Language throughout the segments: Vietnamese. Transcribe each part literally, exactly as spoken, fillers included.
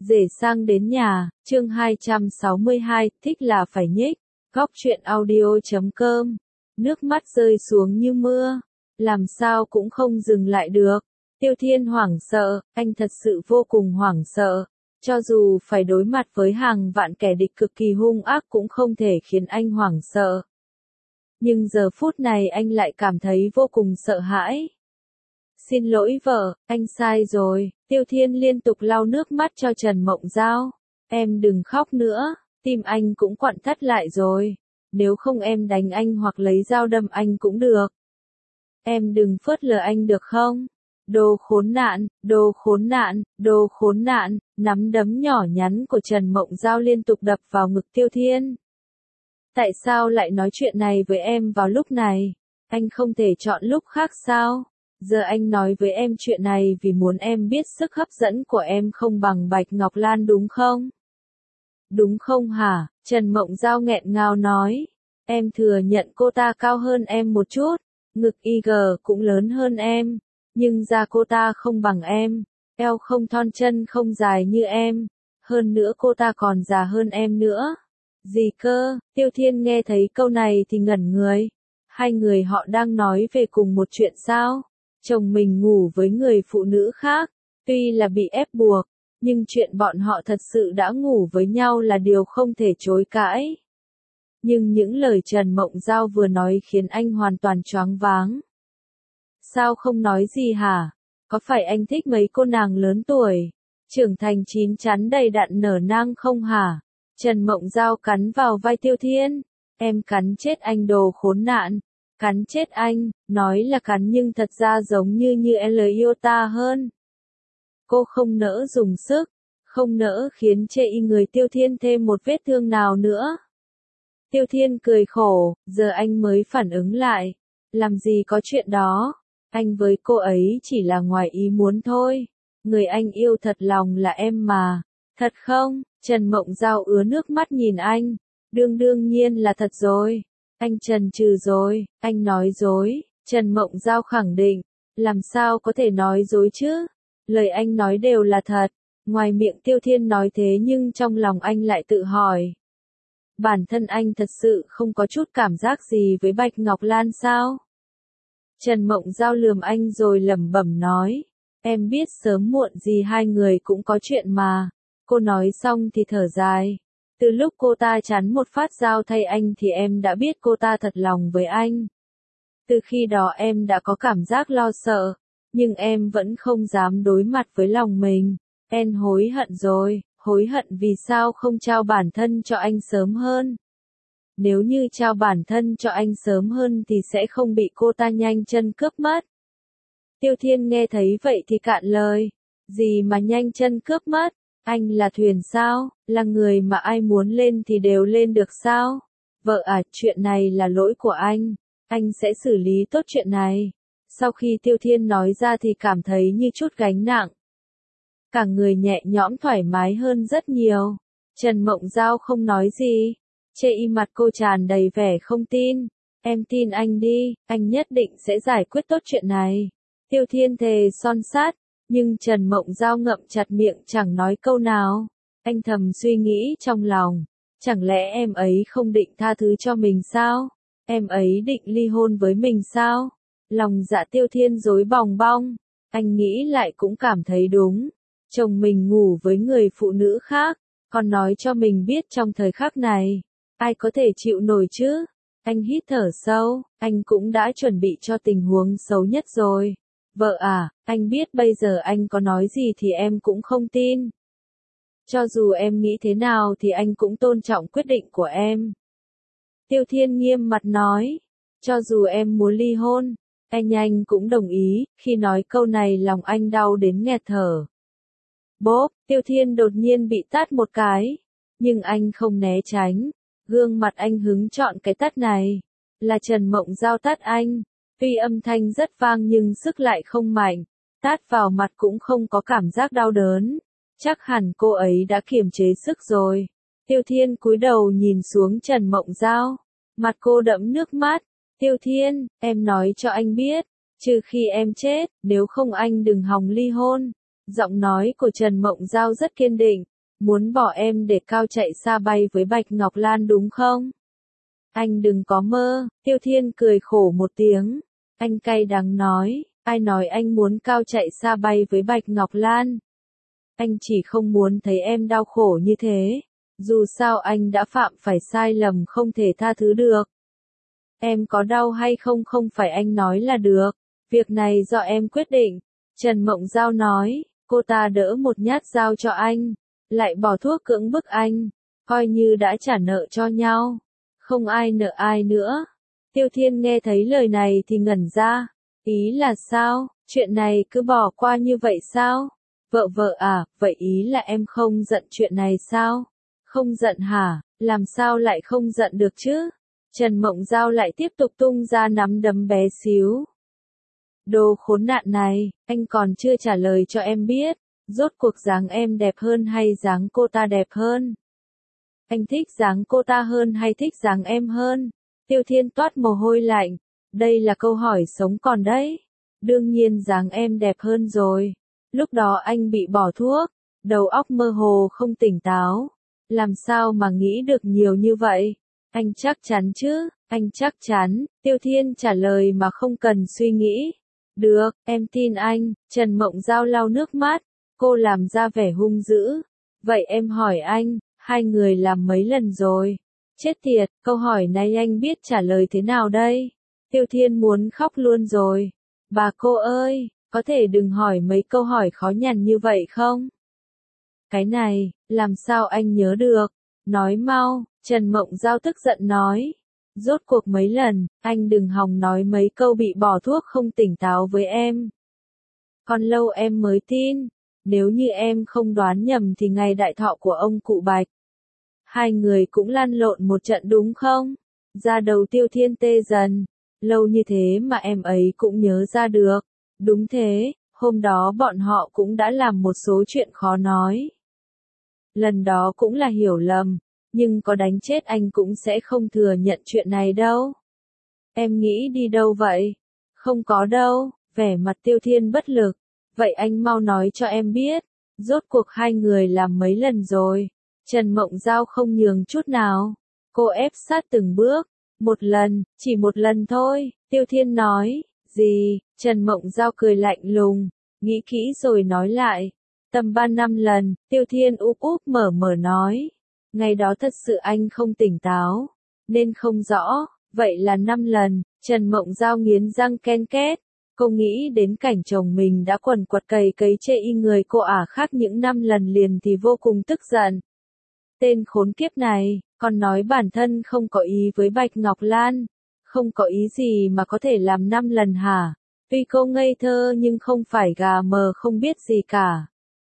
Rể sang đến nhà, chương hai trăm sáu mươi hai, thích là phải nhích. Góc truyện audio chấm com. Nước mắt rơi xuống như mưa, làm sao cũng không dừng lại được. Tiêu Thiên hoảng sợ, anh thật sự vô cùng hoảng sợ. Cho dù phải đối mặt với hàng vạn kẻ địch cực kỳ hung ác cũng không thể khiến anh hoảng sợ. Nhưng giờ phút này anh lại cảm thấy vô cùng sợ hãi. Xin lỗi vợ, anh sai rồi. Tiêu Thiên liên tục lau nước mắt cho Trần Mộng Giao. Em đừng khóc nữa, tim anh cũng quặn thắt lại rồi. Nếu không em đánh anh hoặc lấy dao đâm anh cũng được. Em đừng phớt lờ anh được không? Đồ khốn nạn, đồ khốn nạn, đồ khốn nạn. Nắm đấm nhỏ nhắn của Trần Mộng Giao liên tục đập vào ngực Tiêu Thiên. Tại sao lại nói chuyện này với em vào lúc này? Anh không thể chọn lúc khác sao? Giờ anh nói với em chuyện này vì muốn em biết sức hấp dẫn của em không bằng Bạch Ngọc Lan đúng không? Đúng không hả? Trần Mộng Giao nghẹn ngào nói. Em thừa nhận cô ta cao hơn em một chút, ngực i giê cũng lớn hơn em, nhưng da cô ta không bằng em, eo không thon chân không dài như em, hơn nữa cô ta còn già hơn em nữa. Gì cơ? Tiêu Thiên nghe thấy câu này thì ngẩn người. Hai người họ đang nói về cùng một chuyện sao? Chồng mình ngủ với người phụ nữ khác, tuy là bị ép buộc, nhưng chuyện bọn họ thật sự đã ngủ với nhau là điều không thể chối cãi. Nhưng những lời Trần Mộng Giao vừa nói khiến anh hoàn toàn choáng váng. Sao không nói gì hả? Có phải anh thích mấy cô nàng lớn tuổi, trưởng thành chín chắn đầy đặn nở nang không hả? Trần Mộng Giao cắn vào vai Tiêu Thiên. Em cắn chết anh đồ khốn nạn. Cắn chết anh, nói là cắn nhưng thật ra giống như như L yêu ta hơn. Cô không nỡ dùng sức, không nỡ khiến chê y người Tiêu Thiên thêm một vết thương nào nữa. Tiêu Thiên cười khổ, giờ anh mới phản ứng lại. Làm gì có chuyện đó, anh với cô ấy chỉ là ngoài ý muốn thôi. Người anh yêu thật lòng là em mà. Thật không? Trần Mộng Giao ứa nước mắt nhìn anh. Đương đương nhiên là thật rồi. Anh chần chừ rồi, anh nói dối. Trần Mộng Giao khẳng định. Làm sao có thể nói dối chứ? Lời anh nói đều là thật. Ngoài miệng Tiêu Thiên nói thế nhưng trong lòng anh lại tự hỏi. Bản thân anh thật sự không có chút cảm giác gì với Bạch Ngọc Lan sao? Trần Mộng Giao lườm anh rồi lẩm bẩm nói. Em biết sớm muộn gì hai người cũng có chuyện mà. Cô nói xong thì thở dài. Từ lúc cô ta chắn một phát dao thay anh thì em đã biết cô ta thật lòng với anh. Từ khi đó em đã có cảm giác lo sợ, nhưng em vẫn không dám đối mặt với lòng mình. Em hối hận rồi, hối hận vì sao không trao bản thân cho anh sớm hơn. Nếu như trao bản thân cho anh sớm hơn thì sẽ không bị cô ta nhanh chân cướp mất. Tiêu Thiên nghe thấy vậy thì cạn lời. Gì mà nhanh chân cướp mất? Anh là thuyền sao? Là người mà ai muốn lên thì đều lên được sao? Vợ à, chuyện này là lỗi của anh. Anh sẽ xử lý tốt chuyện này. Sau khi Tiêu Thiên nói ra thì cảm thấy như chút gánh nặng. Cả người nhẹ nhõm thoải mái hơn rất nhiều. Trần Mộng Giao không nói gì. Chê y mặt cô tràn đầy vẻ không tin. Em tin anh đi, anh nhất định sẽ giải quyết tốt chuyện này. Tiêu Thiên thề son sát. Nhưng Trần Mộng Giao ngậm chặt miệng chẳng nói câu nào. Anh thầm suy nghĩ trong lòng. Chẳng lẽ em ấy không định tha thứ cho mình sao? Em ấy định ly hôn với mình sao? Lòng dạ Tiêu Thiên rối bòng bong. Anh nghĩ lại cũng cảm thấy đúng. Chồng mình ngủ với người phụ nữ khác. Còn nói cho mình biết trong thời khắc này. Ai có thể chịu nổi chứ? Anh hít thở sâu. Anh cũng đã chuẩn bị cho tình huống xấu nhất rồi. Vợ à, anh biết bây giờ anh có nói gì thì em cũng không tin. Cho dù em nghĩ thế nào thì anh cũng tôn trọng quyết định của em. Tiêu Thiên nghiêm mặt nói. Cho dù em muốn ly hôn, anh anh cũng đồng ý. Khi nói câu này lòng anh đau đến nghẹt thở. Bốp, Tiêu Thiên đột nhiên bị tát một cái. Nhưng anh không né tránh. Gương mặt anh hứng chọn cái tát này. Là Trần Mộng Giao tát anh. Tuy âm thanh rất vang nhưng sức lại không mạnh, tát vào mặt cũng không có cảm giác đau đớn. Chắc hẳn cô ấy đã kiềm chế sức rồi. Tiêu Thiên cúi đầu nhìn xuống Trần Mộng Giao. Mặt cô đẫm nước mắt. Tiêu Thiên, em nói cho anh biết, trừ khi em chết, nếu không anh đừng hòng ly hôn. Giọng nói của Trần Mộng Giao rất kiên định. Muốn bỏ em để cao chạy xa bay với Bạch Ngọc Lan đúng không? Anh đừng có mơ, Tiêu Thiên cười khổ một tiếng. Anh cay đắng nói, ai nói anh muốn cao chạy xa bay với Bạch Ngọc Lan? Anh chỉ không muốn thấy em đau khổ như thế. Dù sao anh đã phạm phải sai lầm không thể tha thứ được. Em có đau hay không không phải anh nói là được. Việc này do em quyết định. Trần Mộng Giao nói, cô ta đỡ một nhát dao cho anh. Lại bỏ thuốc cưỡng bức anh. Coi như đã trả nợ cho nhau. Không ai nợ ai nữa. Tiêu Thiên nghe thấy lời này thì ngẩn ra. Ý là sao? Chuyện này cứ bỏ qua như vậy sao? Vợ vợ à, vậy ý là em không giận chuyện này sao? Không giận hả? Làm sao lại không giận được chứ? Trần Mộng Giao lại tiếp tục tung ra nắm đấm bé xíu. Đồ khốn nạn này, anh còn chưa trả lời cho em biết. Rốt cuộc dáng em đẹp hơn hay dáng cô ta đẹp hơn? Anh thích dáng cô ta hơn hay thích dáng em hơn? Tiêu Thiên toát mồ hôi lạnh. Đây là câu hỏi sống còn đấy. Đương nhiên dáng em đẹp hơn rồi. Lúc đó anh bị bỏ thuốc, đầu óc mơ hồ không tỉnh táo. Làm sao mà nghĩ được nhiều như vậy? Anh chắc chắn chứ? Anh chắc chắn. Tiêu Thiên trả lời mà không cần suy nghĩ. Được, em tin anh. Trần Mộng Giao lau nước mắt. Cô làm ra vẻ hung dữ. Vậy em hỏi anh, hai người làm mấy lần rồi? Chết tiệt, câu hỏi này anh biết trả lời thế nào đây? Tiêu Thiên muốn khóc luôn rồi. Bà cô ơi, có thể đừng hỏi mấy câu hỏi khó nhằn như vậy không? Cái này, làm sao anh nhớ được? Nói mau, Trần Mộng Giao tức giận nói. Rốt cuộc mấy lần, anh đừng hòng nói mấy câu bị bỏ thuốc không tỉnh táo với em. Còn lâu em mới tin. Nếu như em không đoán nhầm thì ngày đại thọ của ông cụ Bạch. Hai người cũng lăn lộn một trận đúng không? Da đầu Tiêu Thiên tê dần. Lâu như thế mà em ấy cũng nhớ ra được. Đúng thế, hôm đó bọn họ cũng đã làm một số chuyện khó nói. Lần đó cũng là hiểu lầm, nhưng có đánh chết anh cũng sẽ không thừa nhận chuyện này đâu. Em nghĩ đi đâu vậy? Không có đâu, vẻ mặt Tiêu Thiên bất lực. Vậy anh mau nói cho em biết, rốt cuộc hai người làm mấy lần rồi? Trần Mộng Giao không nhường chút nào. Cô ép sát từng bước. Một lần, chỉ một lần thôi, Tiêu Thiên nói. Gì? Trần Mộng Giao cười lạnh lùng. Nghĩ kỹ rồi nói lại. Tầm ba năm lần, Tiêu Thiên úp úp mở mở nói. Ngày đó thật sự anh không tỉnh táo, nên không rõ. Vậy là năm lần, Trần Mộng Giao nghiến răng ken két. Cô nghĩ đến cảnh chồng mình đã quần quật cày cấy chê y người cô ả khác những năm lần liền thì vô cùng tức giận. Tên khốn kiếp này, còn nói bản thân không có ý với Bạch Ngọc Lan. Không có ý gì mà có thể làm năm lần hả? Tuy cô ngây thơ nhưng không phải gà mờ không biết gì cả.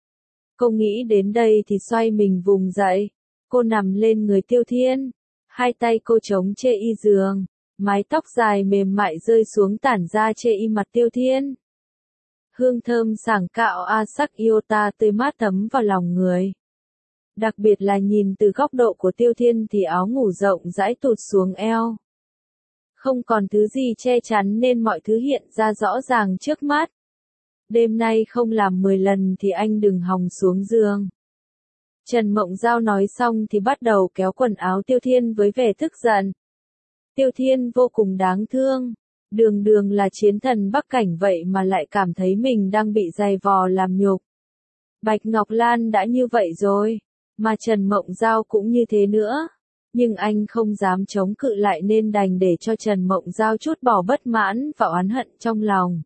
Cô nghĩ đến đây thì xoay mình vùng dậy. Cô nằm lên người Tiêu Thiên. Hai tay cô chống chê y giường. Mái tóc dài mềm mại rơi xuống tản ra chê y mặt Tiêu Thiên. Hương thơm sảng cạo a sắc iota tươi mát thấm vào lòng người. Đặc biệt là nhìn từ góc độ của Tiêu Thiên thì áo ngủ rộng rãi tụt xuống eo. Không còn thứ gì che chắn nên mọi thứ hiện ra rõ ràng trước mắt. Đêm nay không làm mười lần thì anh đừng hòng xuống giường. Trần Mộng Giao nói xong thì bắt đầu kéo quần áo Tiêu Thiên với vẻ tức giận. Tiêu Thiên vô cùng đáng thương. Đường đường là chiến thần Bắc Cảnh vậy mà lại cảm thấy mình đang bị giày vò làm nhục. Bạch Ngọc Lan đã như vậy rồi, mà Trần Mộng Giao cũng như thế nữa. Nhưng anh không dám chống cự lại nên đành để cho Trần Mộng Giao chút bỏ bất mãn và oán hận trong lòng.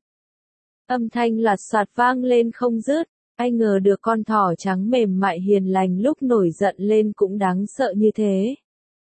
Âm thanh lạt soạt vang lên không dứt. Ai ngờ được con thỏ trắng mềm mại hiền lành lúc nổi giận lên cũng đáng sợ như thế.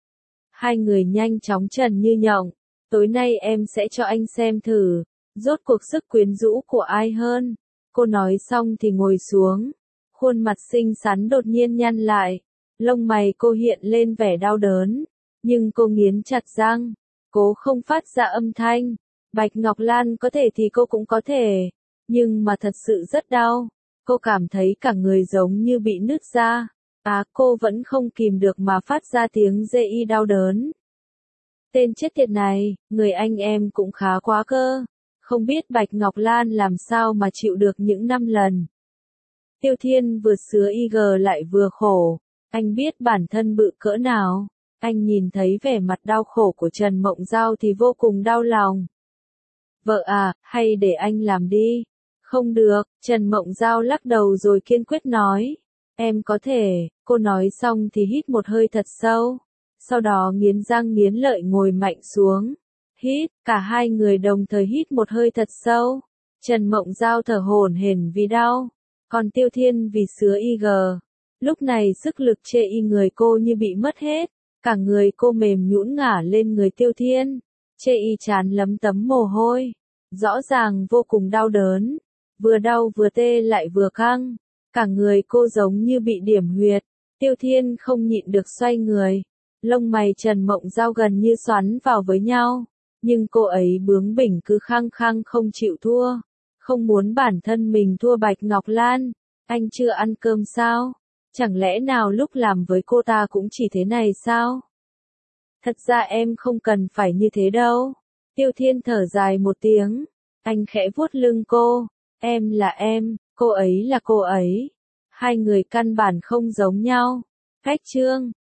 Hai người nhanh chóng trần như nhộng. Tối nay em sẽ cho anh xem thử, rốt cuộc sức quyến rũ của ai hơn. Cô nói xong thì ngồi xuống. Khuôn mặt xinh xắn đột nhiên nhăn lại. Lông mày cô hiện lên vẻ đau đớn. Nhưng cô nghiến chặt răng. Cố không phát ra âm thanh. Bạch Ngọc Lan có thể thì cô cũng có thể. Nhưng mà thật sự rất đau. Cô cảm thấy cả người giống như bị nứt ra. Á à, cô vẫn không kìm được mà phát ra tiếng dê y đau đớn. Tên chết tiệt này, người anh em cũng khá quá cơ. Không biết Bạch Ngọc Lan làm sao mà chịu được những năm lần. Tiêu Thiên vừa sứa y gờ lại vừa khổ. Anh biết bản thân bự cỡ nào. Anh nhìn thấy vẻ mặt đau khổ của Trần Mộng Giao thì vô cùng đau lòng. Vợ à, hay để anh làm đi. Không được, Trần Mộng Giao lắc đầu rồi kiên quyết nói. Em có thể, cô nói xong thì hít một hơi thật sâu. Sau đó nghiến răng nghiến lợi ngồi mạnh xuống. Hít, cả hai người đồng thời hít một hơi thật sâu. Trần Mộng Giao thở hổn hển vì đau. Còn Tiêu Thiên vì sứa i giê. Lúc này sức lực chê y người cô như bị mất hết. Cả người cô mềm nhũn ngả lên người Tiêu Thiên. Chê y trán lấm tấm mồ hôi. Rõ ràng vô cùng đau đớn. Vừa đau vừa tê lại vừa căng. Cả người cô giống như bị điểm huyệt. Tiêu Thiên không nhịn được xoay người. Lông mày Trần Mộng Giao gần như xoắn vào với nhau. Nhưng cô ấy bướng bỉnh cứ khăng khăng không chịu thua. Không muốn bản thân mình thua Bạch Ngọc Lan. Anh chưa ăn cơm sao? Chẳng lẽ nào lúc làm với cô ta cũng chỉ thế này sao? Thật ra em không cần phải như thế đâu. Tiêu Thiên thở dài một tiếng. Anh khẽ vuốt lưng cô. Em là em, cô ấy là cô ấy. Hai người căn bản không giống nhau. Cách chương